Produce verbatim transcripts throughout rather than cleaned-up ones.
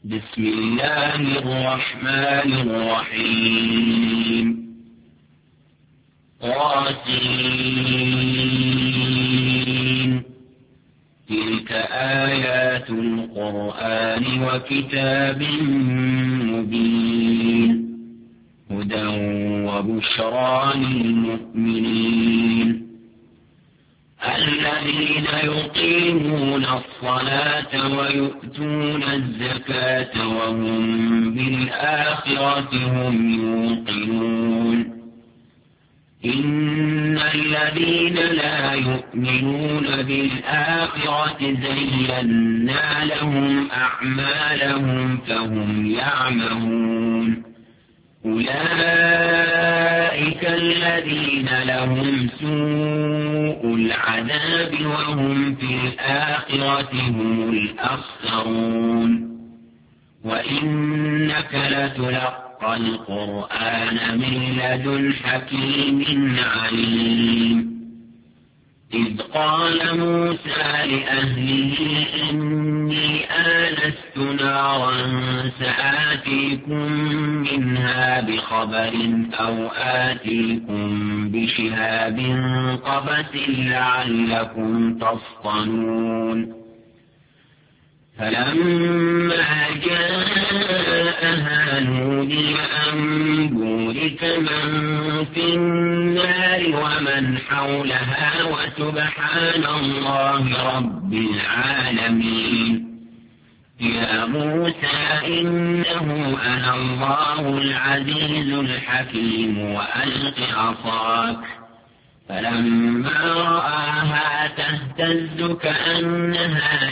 بسم الله الرحمن الرحيم طاسين تلك آيات القرآن وكتاب مبين هدى وبشرى للمؤمنين الذين يقيمون الصلاة ويؤتون الزكاة وهم بالآخرة هم يوقنون إن الذين لا يؤمنون بالآخرة زينا لهم أعمالهم فهم يعمهون أولئك الذين لهم سوء العذاب وهم في الآخرة هم الأخسرون وإنك لتلقى القرآن من لدن حكيم عليم إذ قال موسى لأهله إني آنست نارا سآتيكم منها بخبر أو آتيكم بشهاب قبس لعلكم تصطلون فلما جاءها نودي أن بورك من في النار ومن حولها وسبحان الله رب العالمين يا موسى إنه أنا الله العزيز الحكيم وألق عصاك فلما رآها تهتز كأنها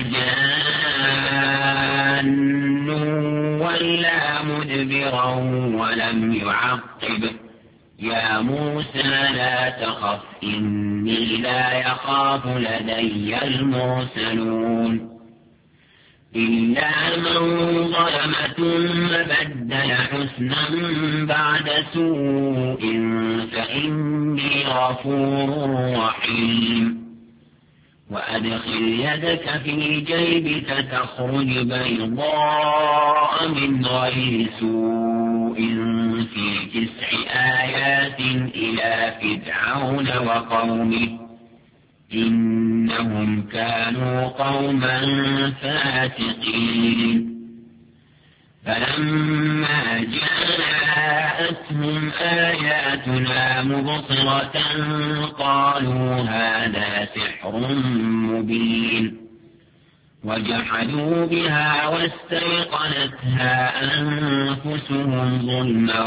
جان ولا مدبرا ولم يعقب يا موسى لا تخف إني لا يخاف لدي المرسلون إلا من ظلم ثم بدل حسنا بعد سوء فإني غفور رحيم وأدخل يدك في جيبك تخرج بيضاء من غير سوء في تسع آيات إلى فرعون وقومه إنهم كانوا قوما فاسقين فلما جاءتهم آياتنا مبصرة قالوا هذا سحر مبين وجحدوا بها واستيقنتها أنفسهم ظلما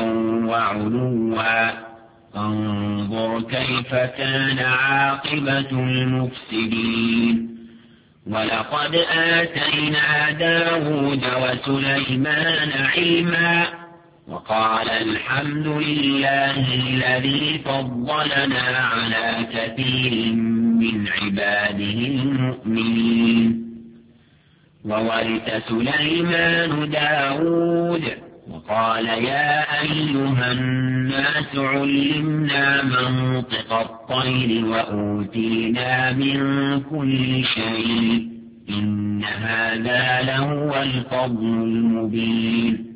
وعلوا فانظر كيف كان عاقبة المفسدين ولقد آتينا داود وسليمان علما وقال الحمد لله الذي فضلنا على كثير من عباده المؤمنين وورث سليمان داود وقال يا أيها الناس علمنا منطق الطير وأوتينا من كل شيء إن هذا لهو الفضل المبين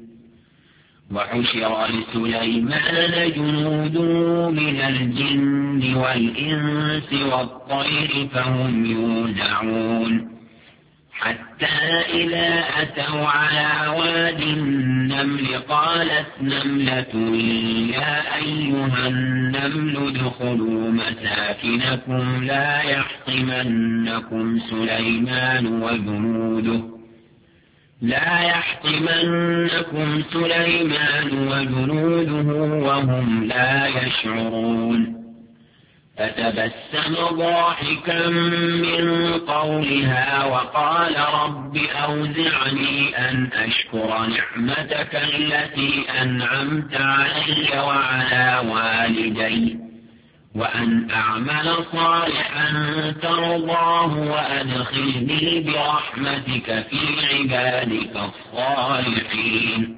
وحشر لسليمان جنوده من الجن والإنس والطير فهم يوزعون حتى إذا أتوا على واد النمل قالت نملة يا أيها النمل ادخلوا مساكنكم لا يحطمنكم سليمان وجنوده لا يحطمنكم سليمان وجنوده وهم لا يشعرون فتبسم ضاحكا من قولها وقال رب أوزعني أن أشكر نعمتك التي أنعمت علي وعلى والدي وأن أعمل صالحا ترضاه وأدخلني برحمتك في عبادك الصالحين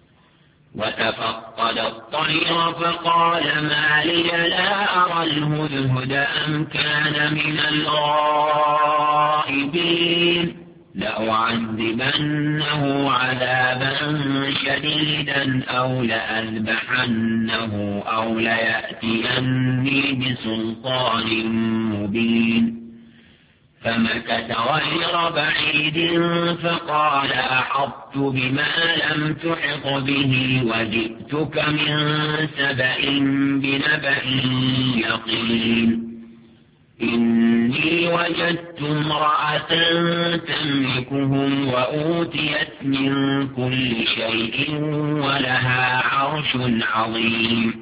وتفقد الطير فقال ما لي لا أرى الهدهد أم كان من الغائبين لأعذبنه عذابا شديدا أو لأذبحنه أو ليأتيني بسلطان مبين. فمكث غير بعيد فقال أحطت بما لم تحط به وجئتك من سبأ بنبأ يقين. إني وجدت امرأة تملكهم وأوتيت من كل شيء ولها عرش عظيم.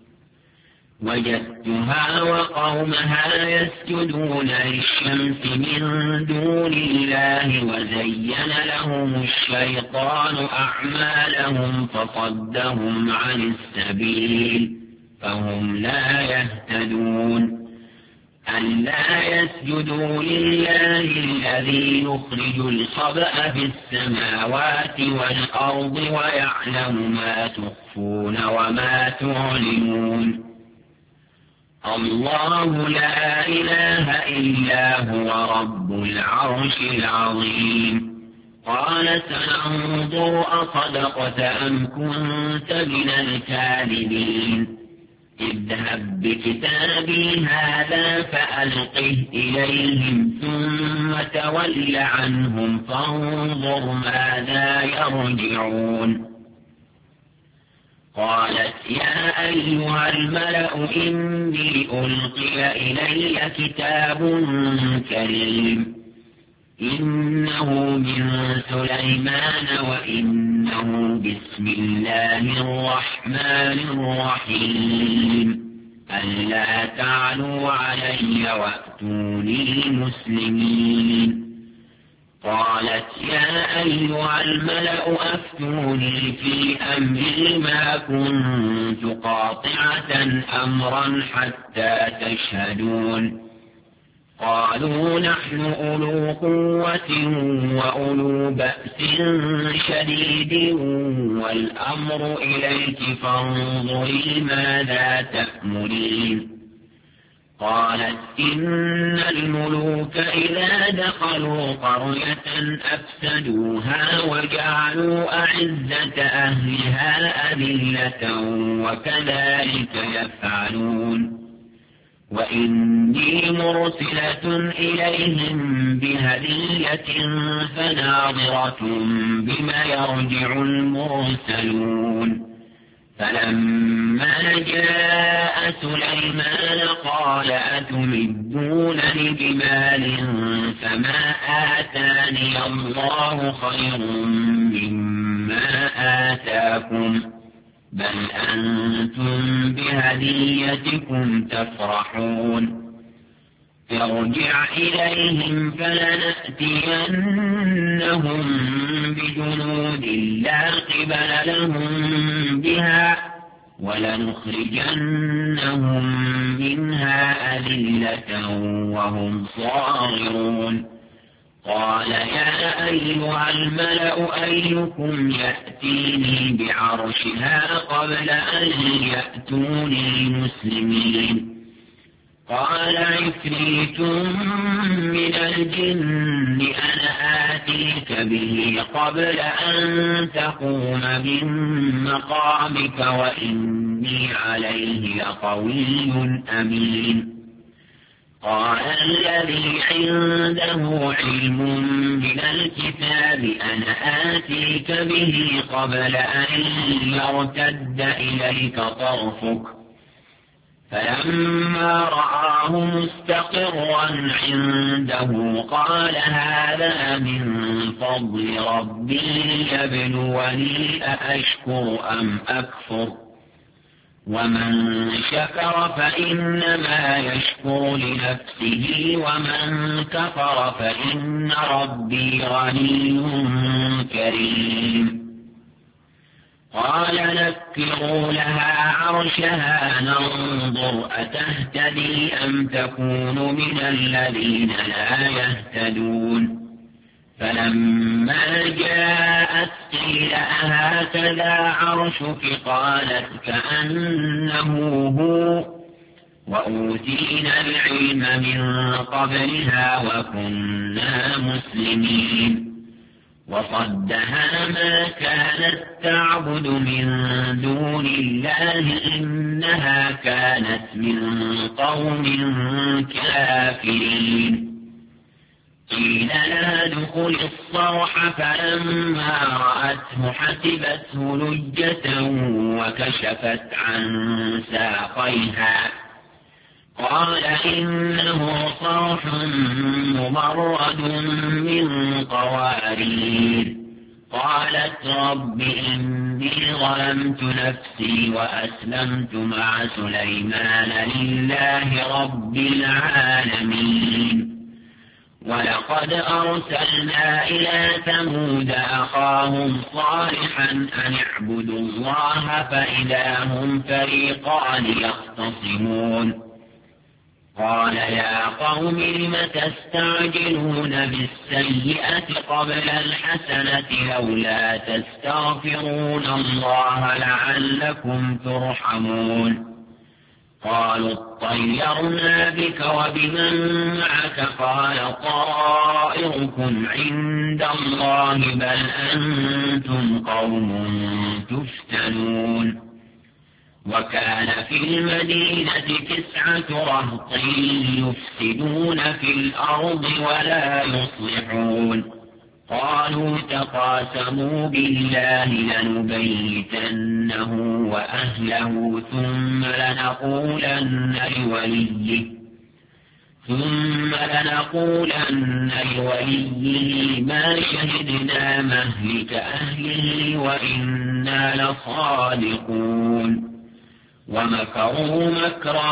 وجدتها وقومها يسجدون للشمس من دون الله وزين لهم الشيطان أعمالهم فصدهم عن السبيل فهم لا يهتدون. ألا يسجدوا لله الذي يخرج الخبأ في السماوات والأرض ويعلم ما تخفون وما تعلنون. الله لا إله إلا هو رب العرش العظيم. قال سننظر أصدقت أم كنت من الكاذبين. اذهب بكتابي هذا فألقه إليهم ثم تول عنهم فانظر ماذا يرجعون. قالت يا أيها الملأ إني ألقي إلي كتاب كريم إنه من سليمان وإنه بسم الله الرحمن الرحيم ألا تعلوا علي وأتوني مسلمين. قالت يا أيها الملأ أفتوني في أمري ما كنت قاطعة أمرا حتى تشهدون. قالوا نحن أولو قوة وأولو بأس شديد والأمر إليك فانظري ماذا تأمرين. قالت إن الملوك إذا دخلوا قرية أفسدوها وجعلوا أعزة أهلها أذلة وكذلك يفعلون. وإني مرسلة إليهم بهدية فناظرة بما يرجع المرسلون. فلما جاء سليمان قال أتمدونني بمال فما آتاني الله خير مما آتاكم بل أنتم بهديتكم تفرحون. ارجع إليهم فلنأتينهم بجنود لا قبل لهم بها ولنخرجنهم منها أذلة وهم صاغرون. قال يا أيها الملأ أيكم يأتيني بعرشها قبل أن يأتوني مسلمين. قال عفريت من الجن أنا آتيك به قبل أن تقوم من مقامك وإني عليه لقوي أمين. قال الذي عنده علم من الكتاب أنا آتيك به قبل أن يرتد إليك طرفك فلما رآه مستقرا عنده قال هذا من فضل ربي ليبلوني أأشكر أم أكفر ومن شكر فإنما يشكر لنفسه ومن كفر فإن ربي غني كريم. قال نكروا لها عرشها ننظر أتهتدي أم تكون من الذين لا يهتدون. فلما جاءت قيل أهكذا عرشك قالت كأنه هو وأوتينا العلم من قبلها وكنا مسلمين. وصدها ما كانت تعبد من دون الله إنها كانت من قوم كافرين. قيل لها ادخل الصرح فلما رأته حسبته لجة وكشفت عن ساقيها قال إنه صرح ممرد من قوارير. قالت رب إني ظلمت نفسي وأسلمت مع سليمان لله رب العالمين. ولقد أرسلنا إلى ثمود أخاهم صالحا أن اعبدوا الله فإذا هم فريقان يختصمون. قال يا قوم لم تستعجلون بالسيئة قبل الحسنة لولا تستغفرون الله لعلكم ترحمون. قالوا اطيرنا بك وبمن معك قال طائركم عند الله بل أنتم قوم تفتنون. وكان في المدينة تسعة رهط يفسدون في الأرض ولا يصلحون. قالوا تقاسموا بالله لنبيتنه وأهله ثم لنقولن لوليه ثم لنقولن لوليه ما شهدنا مهلك أهله وإنا لصادقون. ومكروا مكرا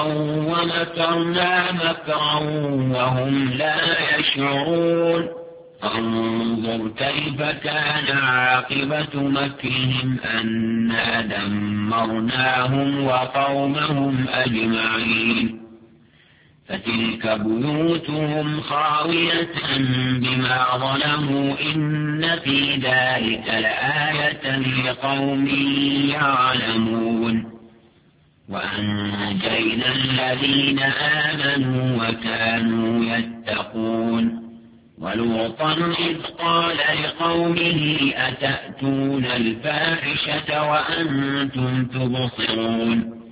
ومكرنا مكرا وهم لا يشعرون. انظر كيف كان عاقبة مكرهم أنا دمرناهم وقومهم أجمعين. فتلك بيوتهم خاوية بما ظلموا إن في ذلك لآية لقوم يعلمون. وأنجينا الذين آمنوا وكانوا يتقون. ولوطا إذ قال لقومه أتأتون الفاحشة وأنتم تبصرون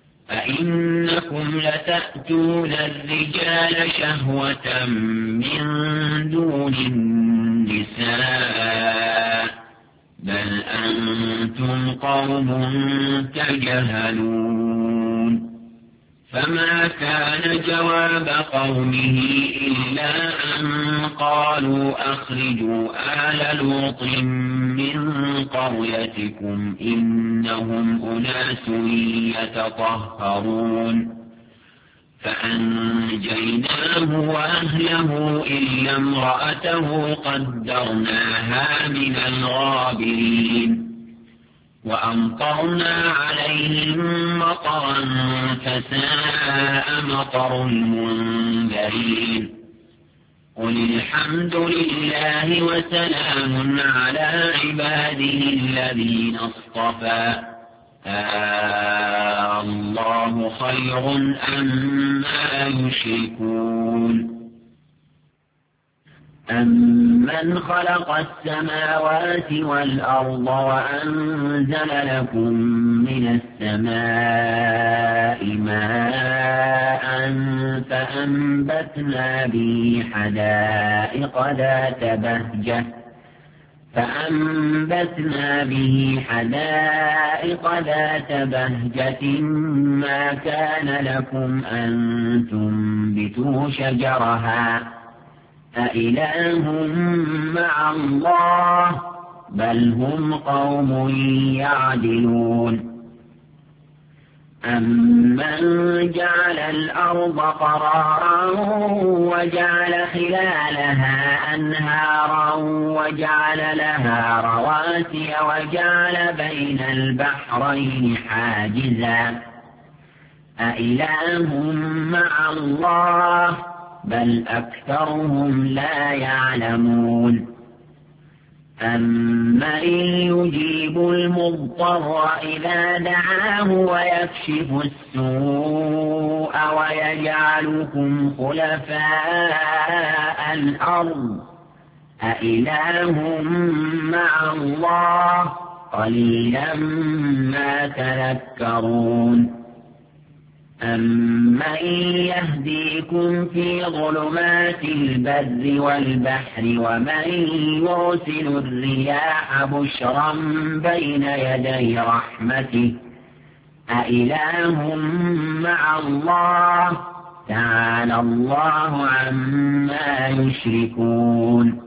أئنكم لتأتون الرجال شهوة من دون النساء بل أنتم قوم تجهلون. فما كان جواب قومه إلا أن قالوا أخرجوا آل لوط من قريتكم إنهم أناس يتطهرون. فأنجيناه وأهله إلا امرأته قدرناها من الغابرين. وأمطرنا عليهم مطرا فساء مطر المنذرين. قل الحمد لله وسلام على عباده الذين اصطفى آه الله خير أما يشركون. أمن خلق السماوات والأرض وأنزل لكم من السماء ماء فأنبتنا به حدائق ذات بهجة فأنبتنا به حدائق ذات بهجة ما كان لكم أن تنبتوا شجرها أإله مع الله بل هم قوم يعدلون. أمن جعل الأرض قرارا وجعل خلالها أنهارا وجعل لها رواسي وجعل بين البحرين حاجزا أإله مع الله بل أكثرهم لا يعلمون. أمن يجيب المضطر إذا دعاه ويكشف السوء ويجعلكم خلفاء الأرض أإله مع الله قليلا ما تذكرون أمن يهديكم في ظلمات البر والبحر ومن يرسل الرياح بشرا بين يدي رحمته أإله مع الله تعالى الله عما يشركون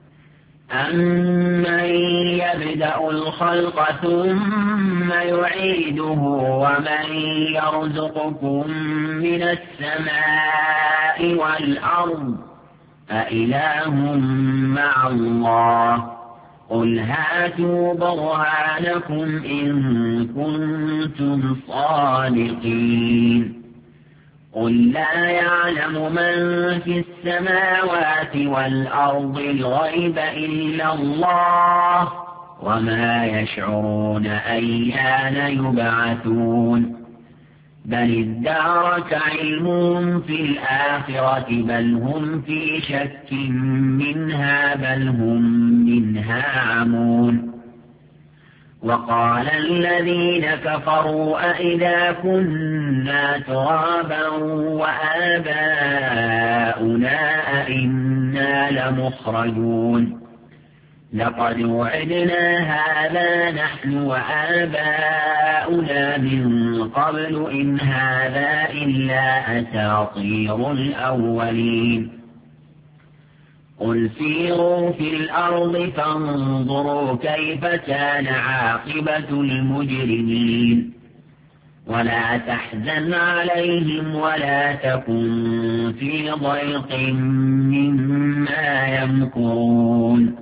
أمن يبدأ الخلق ثم يعيده ومن يرزقكم من السماء والأرض أإله مع الله قل هاتوا برهانكم إن كنتم صادقين قل لا يعلم من في السماوات والأرض الغيب إلا الله وما يشعرون أيان يبعثون بل ادارك علمهم في الآخرة بل هم في شك منها بل هم منها عمون وقال الذين كفروا أئذا كنا ترابا وآباؤنا أئنا لمخرجون لقد وعدنا هذا نحن وآباؤنا من قبل إن هذا إلا أساطير الأولين قل سيروا في الأرض فانظروا كيف كان عاقبة المجرمين ولا تحزن عليهم ولا تكن في ضيق مما يمكرون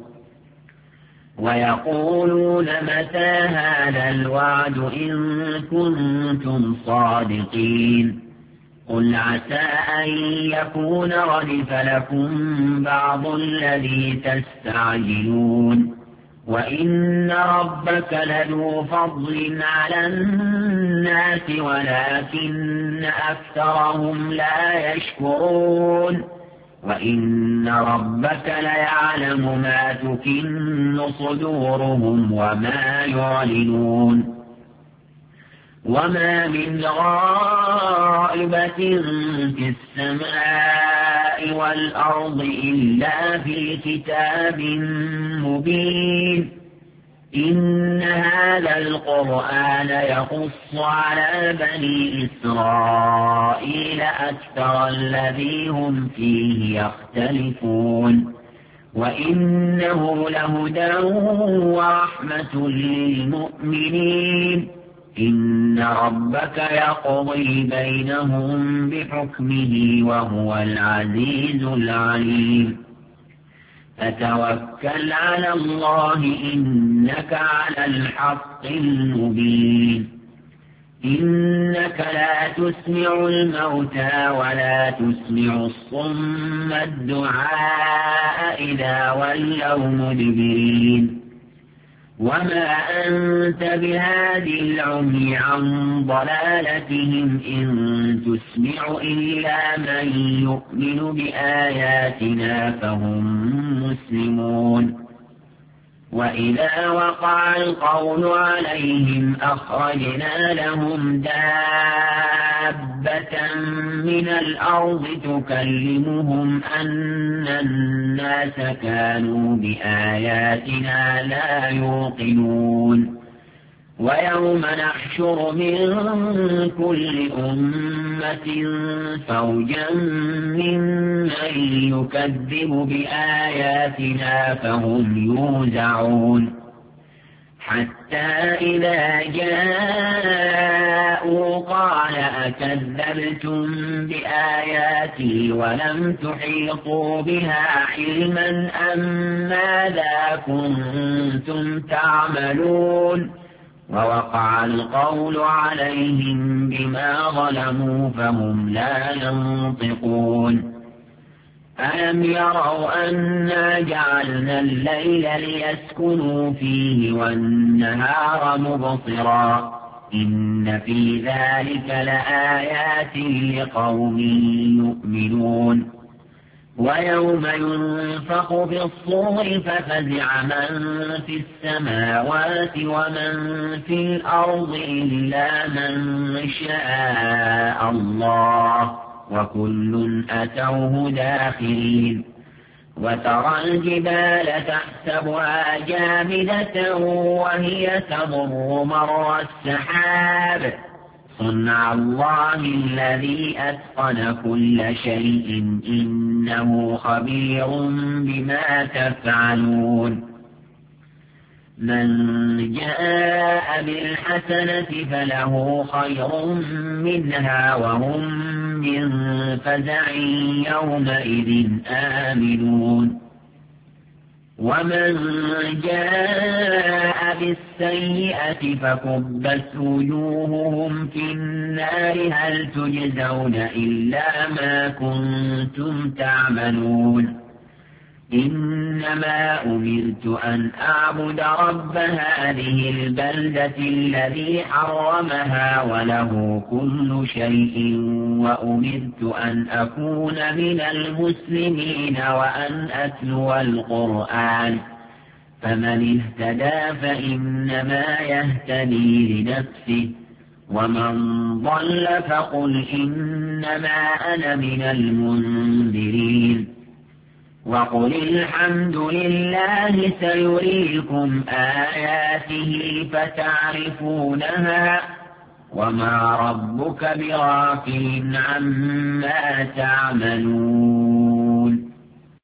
ويقولون متى هذا الوعد إن كنتم صادقين قل عسى أن يكون ردف لكم بعض الذي تستعجلون وإن ربك لذو فضل على الناس ولكن أكثرهم لا يشكرون وإن ربك ليعلم ما تكن صدورهم وما يعلنون وما من غائبة في السماء والأرض إلا في كتاب مبين إن هذا القرآن يقص على بني إسرائيل أكثر الذي هم فيه يختلفون وإنه لهدى ورحمة للمؤمنين إن ربك يقضي بينهم بحكمه وهو العزيز العليم فتوكل على الله إنك على الحق المبين إنك لا تسمع الموتى ولا تسمع الصم الدعاء إذا ولوا مدبرين وما أنت بهادي العمي عن ضلالتهم إن تسمع إلا من يؤمن بآياتنا فهم مسلمون وإذا وقع القول عليهم أخرجنا لهم دابة من الأرض تكلمهم أن الناس كانوا بآياتنا لا يوقنون ويوم نحشر من كل أمة فوجا ممن يكذب بآياتنا فهم يوزعون حتى إذا جاءوا قال أكذبتم بآياتي ولم تحيطوا بها علما أم ماذا كنتم تعملون ووقع القول عليهم بما ظلموا فهم لا ينطقون ألم يروا أنا جعلنا الليل ليسكنوا فيه والنهار مبصرا إن في ذلك لآيات لقوم يؤمنون ويوم ينفخ في الصور ففزع من في السماوات ومن في الأرض إلا من شاء الله وكل أتوه داخرين. وترى الجبال تحسبها جامدة وهي تمر مر السحاب صنع الله الذي أتقن كل شيء إنه خبير بما تفعلون. من جاء بالحسنة فله خير منها وهم من فزع يومئذ آمنون. ومن جاء بالسيئة فكبت وجوههم في النار هل تجزون إلا ما كنتم تعملون. إنما أمرت أن أعبد رب هذه البلدة الذي حرمها وله كل شيء وأمرت أن أكون من المسلمين وأن أتلو القرآن فمن اهتدى فإنما يهتدي لنفسه ومن ضل فقل إنما أنا من المنذرين. وقل الحمد لله سيريكم آياته فتعرفونها وما ربك بغافل عما تعملون.